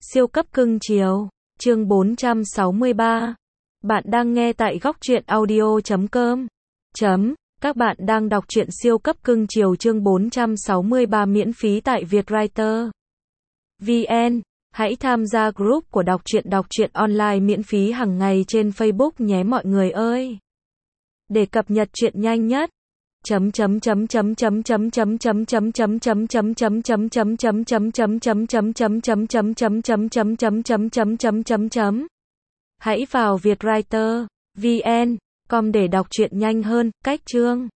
Siêu cấp cưng chiều, chương 463. Bạn đang nghe tại góc truyện audio.com. Các bạn đang đọc truyện siêu cấp cưng chiều chương 463 miễn phí tại Vietwriter VN. Hãy tham gia group của đọc truyện online miễn phí hàng ngày trên Facebook nhé mọi người ơi. Để cập nhật truyện nhanh nhất. Hãy vào Vietwriter VN.com để đọc truyện nhanh hơn. Cách chương